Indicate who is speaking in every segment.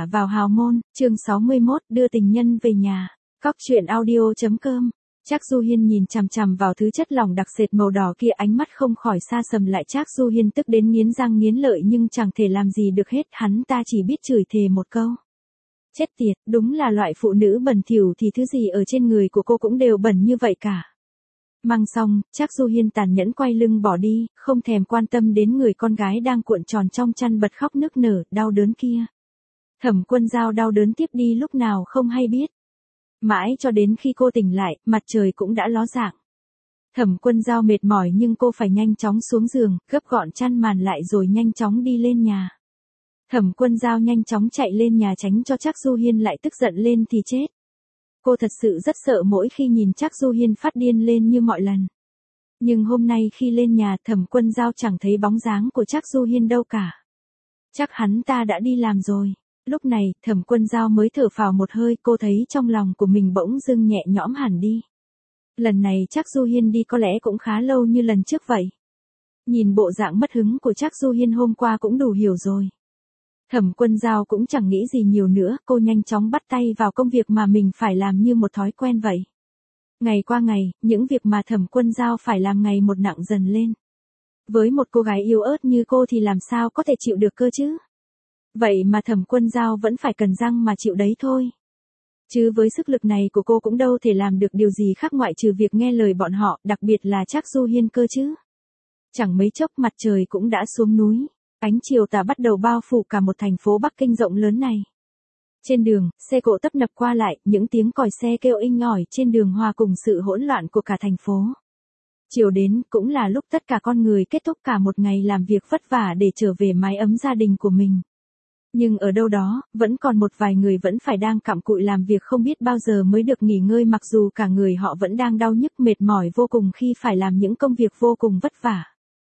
Speaker 1: vào hào môn, chương 61, đưa tình nhân về nhà. Cóc truyện audio.com. Trác Du Hiên nhìn chằm chằm vào thứ chất lỏng đặc sệt màu đỏ kia, ánh mắt không khỏi xa sầm lại. Trác Du Hiên tức đến nghiến răng nghiến lợi nhưng chẳng thể làm gì được hết, hắn ta chỉ biết chửi thề một câu. Chết tiệt, đúng là loại phụ nữ bẩn thỉu thì thứ gì ở trên người của cô cũng đều bẩn như vậy cả. Mang xong, Trác Du Hiên tàn nhẫn quay lưng bỏ đi, không thèm quan tâm đến người con gái đang cuộn tròn trong chăn bật khóc nức nở, đau đớn kia. Thẩm Quân Dao đau đớn tiếp đi lúc nào không hay biết. Mãi cho đến khi cô tỉnh lại, mặt trời cũng đã ló dạng. Thẩm Quân Dao mệt mỏi nhưng cô phải nhanh chóng xuống giường, gấp gọn chăn màn lại rồi nhanh chóng đi lên nhà. Thẩm Quân Dao nhanh chóng chạy lên nhà tránh cho Trác Du Hiên lại tức giận lên thì chết. Cô thật sự rất sợ mỗi khi nhìn Trác Du Hiên phát điên lên như mọi lần. Nhưng hôm nay khi lên nhà, Thẩm Quân Dao chẳng thấy bóng dáng của Trác Du Hiên đâu cả. Chắc hắn ta đã đi làm rồi. Lúc này, Thẩm Quân Dao mới thở phào một hơi, cô thấy trong lòng của mình bỗng dưng nhẹ nhõm hẳn đi. Lần này Trác Du Hiên đi có lẽ cũng khá lâu như lần trước vậy. Nhìn bộ dạng mất hứng của Trác Du Hiên hôm qua cũng đủ hiểu rồi. Thẩm Quân Dao cũng chẳng nghĩ gì nhiều nữa, cô nhanh chóng bắt tay vào công việc mà mình phải làm như một thói quen vậy. Ngày qua ngày, những việc mà Thẩm Quân Dao phải làm ngày một nặng dần lên. Với một cô gái yếu ớt như cô thì làm sao có thể chịu được cơ chứ? Vậy mà Thẩm Quân Dao vẫn phải cần răng mà chịu đấy thôi. Chứ với sức lực này của cô cũng đâu thể làm được điều gì khác ngoại trừ việc nghe lời bọn họ, đặc biệt là Trác Du Hiên cơ chứ. Chẳng mấy chốc mặt trời cũng đã xuống núi. Ánh chiều tà bắt đầu bao phủ cả một thành phố Bắc Kinh rộng lớn này. Trên đường, xe cộ tấp nập qua lại, những tiếng còi xe kêu inh ỏi trên đường hòa cùng sự hỗn loạn của cả thành phố. Chiều đến cũng là lúc tất cả con người kết thúc cả một ngày làm việc vất vả để trở về mái ấm gia đình của mình. Nhưng ở đâu đó, vẫn còn một vài người vẫn phải đang cặm cụi làm việc không biết bao giờ mới được nghỉ ngơi, mặc dù cả người họ vẫn đang đau nhức mệt mỏi vô cùng khi phải làm những công việc vô cùng vất vả.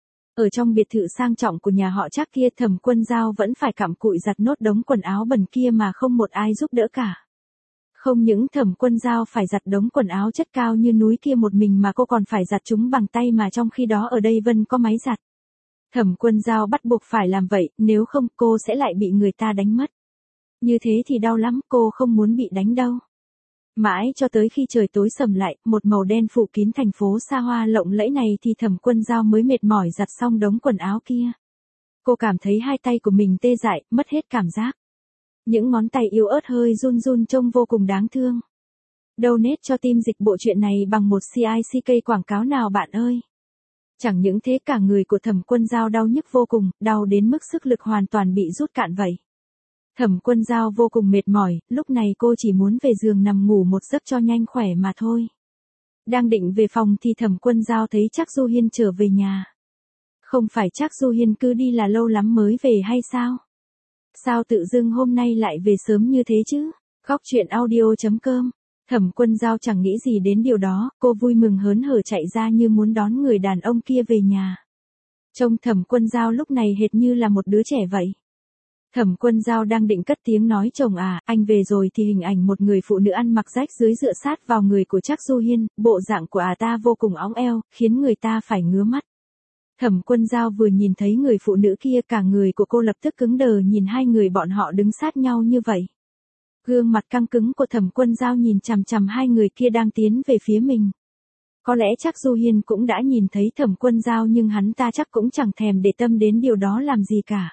Speaker 1: Ở trong biệt thự sang trọng của nhà họ Trác kia, Thẩm Quân Dao vẫn phải cặm cụi giặt nốt đống quần áo bẩn kia mà không một ai giúp đỡ cả. Không những Thẩm Quân Dao phải giặt đống quần áo chất cao như núi kia một mình mà cô còn phải giặt chúng bằng tay, mà trong khi đó ở đây Vân có máy giặt. Thẩm Quân Dao bắt buộc phải làm vậy, nếu không cô sẽ lại bị người ta đánh mất. Như thế thì đau lắm, cô không muốn bị đánh đâu. Mãi cho tới khi trời tối sầm lại, một màu đen phủ kín thành phố xa hoa lộng lẫy này thì Thẩm Quân Dao mới mệt mỏi giặt xong đống quần áo kia. Cô cảm thấy hai tay của mình tê dại, mất hết cảm giác. Những ngón tay yếu ớt hơi run run trông vô cùng đáng thương. Donate cho team dịch bộ truyện này bằng một CICK quảng cáo nào bạn ơi. Chẳng những thế, cả người của Thẩm Quân Dao đau nhức vô cùng, đau đến mức sức lực hoàn toàn bị rút cạn vậy. Thẩm Quân Dao vô cùng mệt mỏi, lúc này cô chỉ muốn về giường nằm ngủ một giấc cho nhanh khỏe mà thôi. Đang định về phòng thì Thẩm Quân Dao thấy Trác Du Hiên trở về nhà. Không phải Trác Du Hiên cứ đi là lâu lắm mới về hay sao? Sao tự dưng hôm nay lại về sớm như thế chứ? Cóc truyện audio.com. Thẩm Quân Dao chẳng nghĩ gì đến điều đó, cô vui mừng hớn hở chạy ra như muốn đón người đàn ông kia về nhà. Trông Thẩm Quân Dao lúc này hệt như là một đứa trẻ vậy. Thẩm Quân Dao đang định cất tiếng nói chồng à, anh về rồi thì hình ảnh một người phụ nữ ăn mặc rách rưới dựa sát vào người của Trác Du Hiên, bộ dạng của ta vô cùng óng eo, khiến người ta phải ngứa mắt. Thẩm Quân Dao vừa nhìn thấy người phụ nữ kia, cả người của cô lập tức cứng đờ nhìn hai người bọn họ đứng sát nhau như vậy. Gương mặt căng cứng của Thẩm Quân Dao nhìn chằm chằm hai người kia đang tiến về phía mình. Có lẽ Trác Du Hiên cũng đã nhìn thấy Thẩm Quân Dao nhưng hắn ta chắc cũng chẳng thèm để tâm đến điều đó làm gì cả.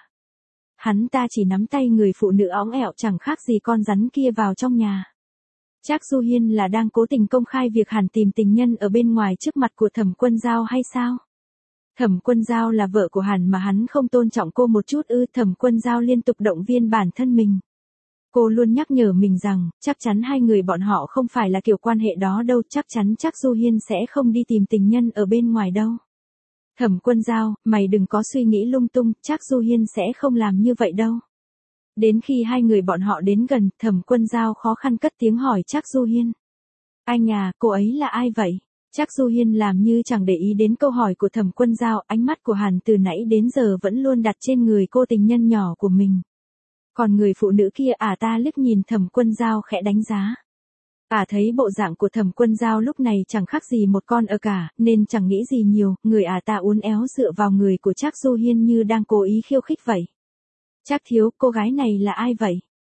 Speaker 1: Hắn ta chỉ nắm tay người phụ nữ óng ẹo chẳng khác gì con rắn kia vào trong nhà. Trác Du Hiên là đang cố tình công khai việc hẳn tìm tình nhân ở bên ngoài trước mặt của Thẩm Quân Dao hay sao? Thẩm Quân Dao là vợ của Hàn mà hắn không tôn trọng cô một chút ư? Thẩm Quân Dao liên tục động viên bản thân mình. Cô luôn nhắc nhở mình rằng, chắc chắn hai người bọn họ không phải là kiểu quan hệ đó đâu, chắc chắn Trác Du Hiên sẽ không đi tìm tình nhân ở bên ngoài đâu. Thẩm Quân Dao, mày đừng có suy nghĩ lung tung, Trác Du Hiên sẽ không làm như vậy đâu. Đến khi hai người bọn họ đến gần, Thẩm Quân Dao khó khăn cất tiếng hỏi Trác Du Hiên. Anh à, cô ấy là ai vậy? Trác Du Hiên làm như chẳng để ý đến câu hỏi của Thẩm Quân Dao, ánh mắt của Hàn từ nãy đến giờ vẫn luôn đặt trên người cô tình nhân nhỏ của mình. Còn người phụ nữ kia ta liếc nhìn Thẩm Quân Dao khẽ đánh giá. Thấy bộ dạng của Thẩm Quân Dao lúc này chẳng khác gì một con cả, nên chẳng nghĩ gì nhiều, người ta uốn éo dựa vào người của Trác Du Hiên như đang cố ý khiêu khích vậy. Trác thiếu, cô gái này là ai vậy?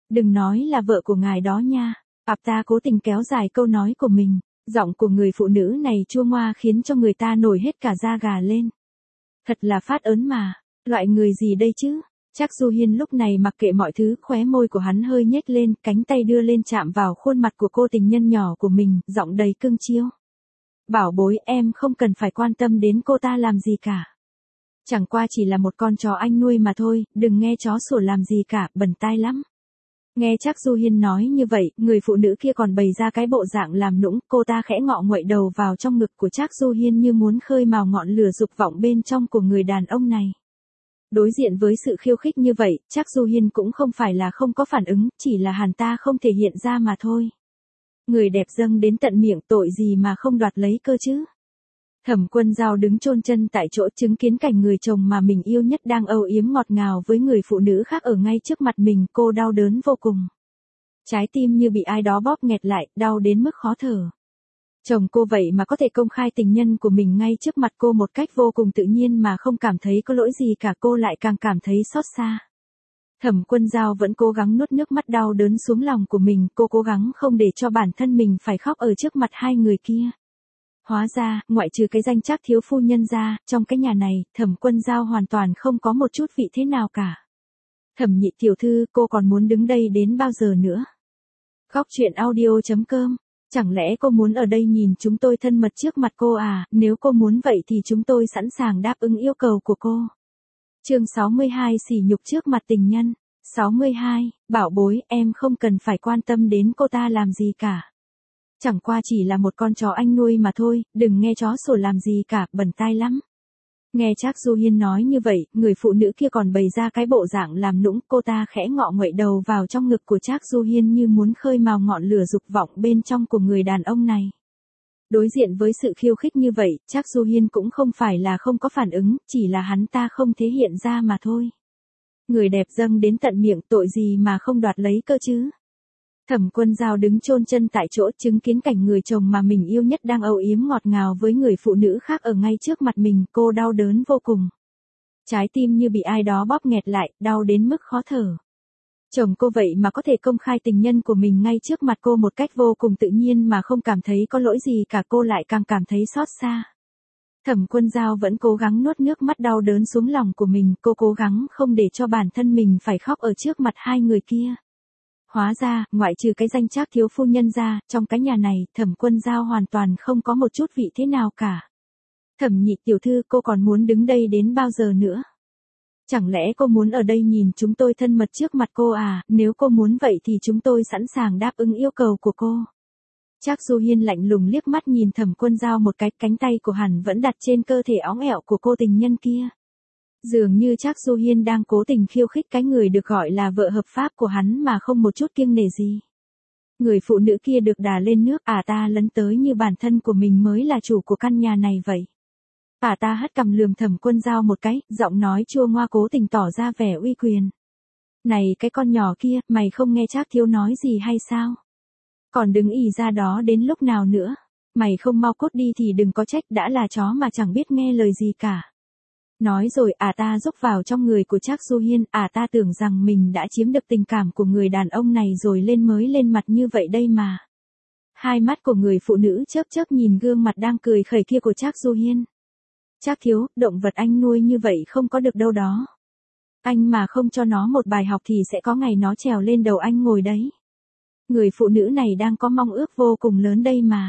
Speaker 1: Đừng nói là vợ của ngài đó nha. Ta cố tình kéo dài câu nói của mình. Giọng của người phụ nữ này chua ngoa khiến cho người ta nổi hết cả da gà lên. Thật là phát ớn mà. Loại người gì đây chứ? Trác Du Hiên lúc này mặc kệ mọi thứ, khóe môi của hắn hơi nhếch lên, cánh tay đưa lên chạm vào khuôn mặt của cô tình nhân nhỏ của mình, giọng đầy cưng chiêu. Bảo bối, em không cần phải quan tâm đến cô ta làm gì cả. Chẳng qua chỉ là một con chó anh nuôi mà thôi, đừng nghe chó sủa làm gì cả, bẩn tai lắm. Nghe Trác Du Hiên nói như vậy, người phụ nữ kia còn bày ra cái bộ dạng làm nũng, cô ta khẽ ngọ nguậy đầu vào trong ngực của Trác Du Hiên như muốn khơi mào ngọn lửa dục vọng bên trong của người đàn ông này. Đối diện với sự khiêu khích như vậy, Trác Du Hiên cũng không phải là không có phản ứng, chỉ là hắn ta không thể hiện ra mà thôi. Người đẹp dâng đến tận miệng, tội gì mà không đoạt lấy cơ chứ. Thẩm Quân Dao đứng chôn chân tại chỗ, chứng kiến cảnh người chồng mà mình yêu nhất đang âu yếm ngọt ngào với người phụ nữ khác ở ngay trước mặt mình, cô đau đớn vô cùng. Trái tim như bị ai đó bóp nghẹt lại, đau đến mức khó thở. Chồng cô vậy mà có thể công khai tình nhân của mình ngay trước mặt cô một cách vô cùng tự nhiên mà không cảm thấy có lỗi gì cả, cô lại càng cảm thấy xót xa. Thẩm Quân Dao vẫn cố gắng nuốt nước mắt đau đớn xuống lòng của mình, cô cố gắng không để cho bản thân mình phải khóc ở trước mặt hai người kia. Hóa ra, ngoại trừ cái danh Trác thiếu phu nhân ra, trong cái nhà này, Thẩm Quân Dao hoàn toàn không có một chút vị thế nào cả. Thẩm Nhị tiểu thư, cô còn muốn đứng đây đến bao giờ nữa? Góc truyện audio.com. Chẳng lẽ cô muốn ở đây nhìn chúng tôi thân mật trước mặt cô à? Nếu cô muốn vậy thì chúng tôi sẵn sàng đáp ứng yêu cầu của cô. Chương 62, sỉ nhục trước mặt tình nhân. 62, bảo bối, em không cần phải quan tâm đến cô ta làm gì cả. Chẳng qua chỉ là một con chó anh nuôi mà thôi, đừng nghe chó sủa làm gì cả, bẩn tai lắm. Nghe Trác Du Hiên nói như vậy, người phụ nữ kia còn bày ra cái bộ dạng làm nũng, cô ta khẽ ngọ nguậy đầu vào trong ngực của Trác Du Hiên như muốn khơi mào ngọn lửa dục vọng bên trong của người đàn ông này. Đối diện với sự khiêu khích như vậy, Trác Du Hiên cũng không phải là không có phản ứng, chỉ là hắn ta không thể hiện ra mà thôi. Người đẹp dâng đến tận miệng, tội gì mà không đoạt lấy cơ chứ. Thẩm Quân Dao đứng chôn chân tại chỗ, chứng kiến cảnh người chồng mà mình yêu nhất đang âu yếm ngọt ngào với người phụ nữ khác ở ngay trước mặt mình, cô đau đớn vô cùng. Trái tim như bị ai đó bóp nghẹt lại, đau đến mức khó thở. Chồng cô vậy mà có thể công khai tình nhân của mình ngay trước mặt cô một cách vô cùng tự nhiên mà không cảm thấy có lỗi gì cả, cô lại càng cảm thấy xót xa. Thẩm Quân Dao vẫn cố gắng nuốt nước mắt đau đớn xuống lòng của mình, cô cố gắng không để cho bản thân mình phải khóc ở trước mặt hai người kia. Hóa ra, ngoại trừ cái danh Trác thiếu phu nhân ra, trong cái nhà này, Thẩm Quân Dao hoàn toàn không có một chút vị thế nào cả. Thẩm Nhị tiểu thư, cô còn muốn đứng đây đến bao giờ nữa? Chẳng lẽ cô muốn ở đây nhìn chúng tôi thân mật trước mặt cô à? Nếu cô muốn vậy thì chúng tôi sẵn sàng đáp ứng yêu cầu của cô. Trác Du Hiên lạnh lùng liếc mắt nhìn Thẩm Quân Dao một cái, cánh tay của hắn vẫn đặt trên cơ thể óng ẹo của cô tình nhân kia. Dường như Trác Du Hiên đang cố tình khiêu khích cái người được gọi là vợ hợp pháp của hắn mà không một chút kiêng nể gì. Người phụ nữ kia được đà lên nước, ta lấn tới như bản thân của mình mới là chủ của căn nhà này vậy. Ta hất cằm lườm Thẩm Quân Dao một cái, giọng nói chua ngoa cố tình tỏ ra vẻ uy quyền. Này cái con nhỏ kia, mày không nghe Trác thiếu nói gì hay sao? Còn đứng ì ra đó đến lúc nào nữa? Mày không mau cút đi thì đừng có trách, đã là chó mà chẳng biết nghe lời gì cả. Nói rồi, ta rúc vào trong người của Trác Du Hiên, ta tưởng rằng mình đã chiếm được tình cảm của người đàn ông này rồi mới lên mặt như vậy đây mà. Hai mắt của người phụ nữ chớp chớp nhìn gương mặt đang cười khẩy kia của Trác Du Hiên. Trác thiếu, động vật anh nuôi như vậy không có được đâu đó. Anh mà không cho nó một bài học thì sẽ có ngày nó trèo lên đầu anh ngồi đấy. Người phụ nữ này đang có mong ước vô cùng lớn đây mà.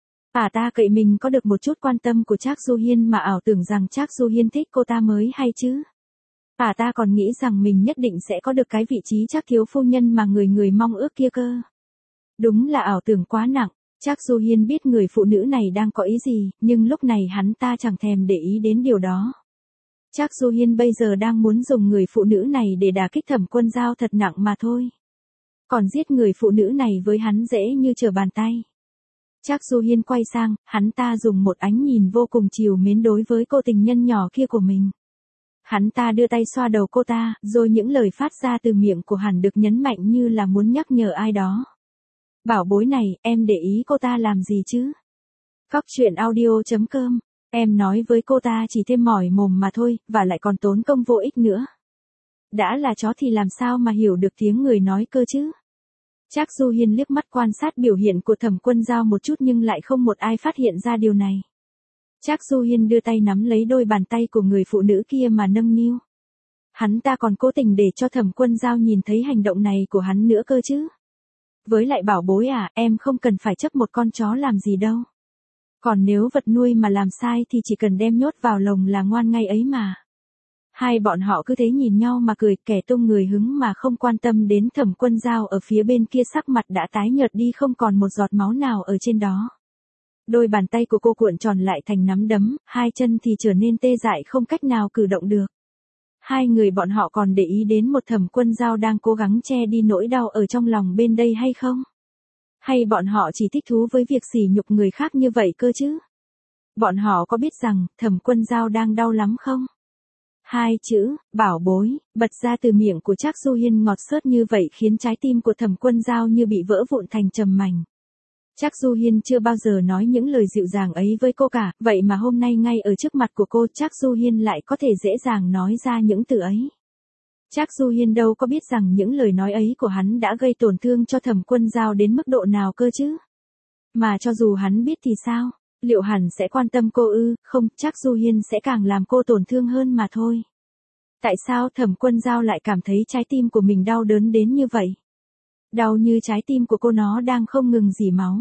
Speaker 1: Ta cậy mình có được một chút quan tâm của Trác Du Hiên mà ảo tưởng rằng Trác Du Hiên thích cô ta mới hay chứ. Ta còn nghĩ rằng mình nhất định sẽ có được cái vị trí Trác thiếu phu nhân mà người người mong ước kia cơ. Đúng là ảo tưởng quá nặng. Trác Du Hiên biết người phụ nữ này đang có ý gì, nhưng lúc này hắn ta chẳng thèm để ý đến điều đó. Trác Du Hiên bây giờ đang muốn dùng người phụ nữ này để đả kích Thẩm Quân Dao thật nặng mà thôi. Còn giết người phụ nữ này với hắn dễ như trở bàn tay. Trác Du Hiên quay sang, hắn ta dùng một ánh nhìn vô cùng trìu mến đối với cô tình nhân nhỏ kia của mình. Hắn ta đưa tay xoa đầu cô ta, rồi những lời phát ra từ miệng của hắn được nhấn mạnh như là muốn nhắc nhở ai đó. Bảo bối này, em để ý cô ta làm gì chứ? Góc truyện audio.com, em nói với cô ta chỉ thêm mỏi mồm mà thôi, và lại còn tốn công vô ích nữa. Đã là chó thì làm sao mà hiểu được tiếng người nói cơ chứ? Trác Du Hiên liếc mắt quan sát biểu hiện của Thẩm Quân Dao một chút nhưng lại không một ai phát hiện ra điều này. Trác Du Hiên đưa tay nắm lấy đôi bàn tay của người phụ nữ kia mà nâng niu. Hắn ta còn cố tình để cho Thẩm Quân Dao nhìn thấy hành động này của hắn nữa cơ chứ. Với lại bảo bối à, em không cần phải chấp một con chó làm gì đâu. Còn nếu vật nuôi mà làm sai thì chỉ cần đem nhốt vào lồng là ngoan ngay ấy mà. Hai bọn họ cứ thế nhìn nhau mà cười, kẻ tung người hứng mà không quan tâm đến Thẩm Quân Dao ở phía bên kia sắc mặt đã tái nhợt đi không còn một giọt máu nào ở trên đó. Đôi bàn tay của cô cuộn tròn lại thành nắm đấm, hai chân thì trở nên tê dại không cách nào cử động được. Hai người bọn họ còn để ý đến một Thẩm Quân Dao đang cố gắng che đi nỗi đau ở trong lòng bên đây hay không? Hay bọn họ chỉ thích thú với việc sỉ nhục người khác như vậy cơ chứ? Bọn họ có biết rằng Thẩm Quân Dao đang đau lắm không? Hai chữ, bảo bối, bật ra từ miệng của Trác Du Hiên ngọt xớt như vậy khiến trái tim của Thẩm Quân Dao như bị vỡ vụn thành trầm mảnh. Trác Du Hiên chưa bao giờ nói những lời dịu dàng ấy với cô cả, vậy mà hôm nay ngay ở trước mặt của cô Trác Du Hiên lại có thể dễ dàng nói ra những từ ấy. Trác Du Hiên đâu có biết rằng những lời nói ấy của hắn đã gây tổn thương cho Thẩm Quân Dao đến mức độ nào cơ chứ. Mà cho dù hắn biết thì sao? Liệu hắn sẽ quan tâm cô ư? Không, Trác Du Hiên sẽ càng làm cô tổn thương hơn mà thôi. Tại sao Thẩm Quân Dao lại cảm thấy trái tim của mình đau đớn đến như vậy? Đau như trái tim của cô nó đang không ngừng rỉ máu.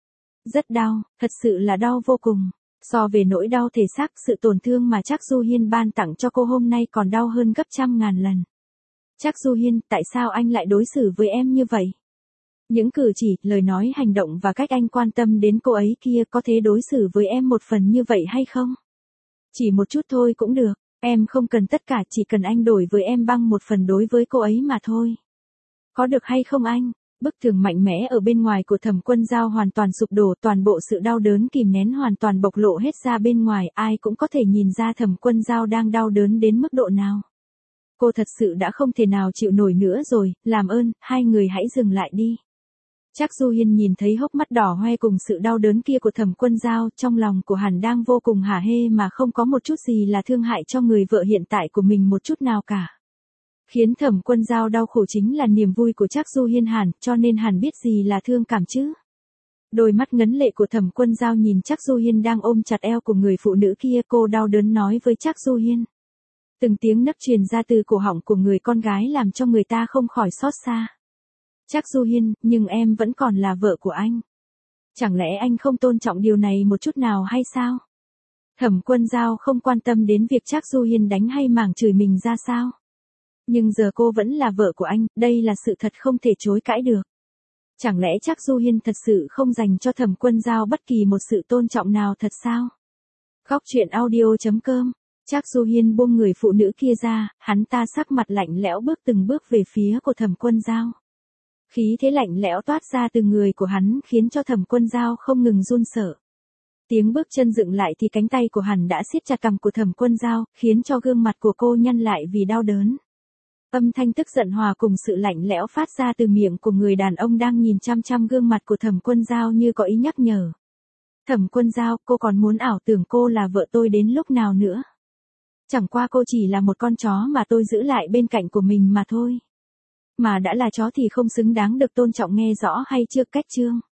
Speaker 1: Rất đau, thật sự là đau vô cùng. So về nỗi đau thể xác, sự tổn thương mà Trác Du Hiên ban tặng cho cô hôm nay còn đau hơn gấp trăm ngàn lần. Trác Du Hiên, tại sao anh lại đối xử với em như vậy? Những cử chỉ, lời nói, hành động và cách anh quan tâm đến cô ấy kia có thể đối xử với em một phần như vậy hay không? Chỉ một chút thôi cũng được, em không cần tất cả, chỉ cần anh đổi với em bằng một phần đối với cô ấy mà thôi. Có được hay không anh? Bức tường mạnh mẽ ở bên ngoài của Thẩm Quân Dao hoàn toàn sụp đổ, toàn bộ sự đau đớn kìm nén hoàn toàn bộc lộ hết ra bên ngoài, ai cũng có thể nhìn ra Thẩm Quân Dao đang đau đớn đến mức độ nào. Cô thật sự đã không thể nào chịu nổi nữa rồi, làm ơn, hai người hãy dừng lại đi. Trác Du Hiên nhìn thấy hốc mắt đỏ hoe cùng sự đau đớn kia của Thẩm Quân Dao, trong lòng của hắn đang vô cùng hả hê mà không có một chút gì là thương hại cho người vợ hiện tại của mình một chút nào cả. Khiến Thẩm Quân Dao đau khổ chính là niềm vui của Trác Du Hiên hẳn, cho nên hắn biết gì là thương cảm chứ. Đôi mắt ngấn lệ của Thẩm Quân Dao nhìn Trác Du Hiên đang ôm chặt eo của người phụ nữ kia, cô đau đớn nói với Trác Du Hiên. Từng tiếng nấc truyền ra từ cổ họng của người con gái làm cho người ta không khỏi xót xa. Trác Du Hiên, nhưng em vẫn còn là vợ của anh. Chẳng lẽ anh không tôn trọng điều này một chút nào hay sao? Thẩm Quân Dao không quan tâm đến việc Trác Du Hiên đánh hay mảng chửi mình ra sao. Nhưng giờ cô vẫn là vợ của anh, đây là sự thật không thể chối cãi được. Chẳng lẽ Trác Du Hiên thật sự không dành cho Thẩm Quân Dao bất kỳ một sự tôn trọng nào thật sao? Góc truyện audio.com. Trác Du Hiên buông người phụ nữ kia ra, hắn ta sắc mặt lạnh lẽo bước từng bước về phía của Thẩm Quân Dao. Khí thế lạnh lẽo toát ra từ người của hắn khiến cho Thẩm Quân Dao không ngừng run sợ. Tiếng bước chân dựng lại thì cánh tay của hắn đã siết chặt cằm của Thẩm Quân Dao, khiến cho gương mặt của cô nhăn lại vì đau đớn. Âm thanh tức giận hòa cùng sự lạnh lẽo phát ra từ miệng của người đàn ông đang nhìn chăm chăm gương mặt của Thẩm Quân Dao như có ý nhắc nhở. Thẩm Quân Dao, cô còn muốn ảo tưởng cô là vợ tôi đến lúc nào nữa? Chẳng qua cô chỉ là một con chó mà tôi giữ lại bên cạnh của mình mà thôi. Mà đã là chó thì không xứng đáng được tôn trọng, nghe rõ hay chưa? Cách chương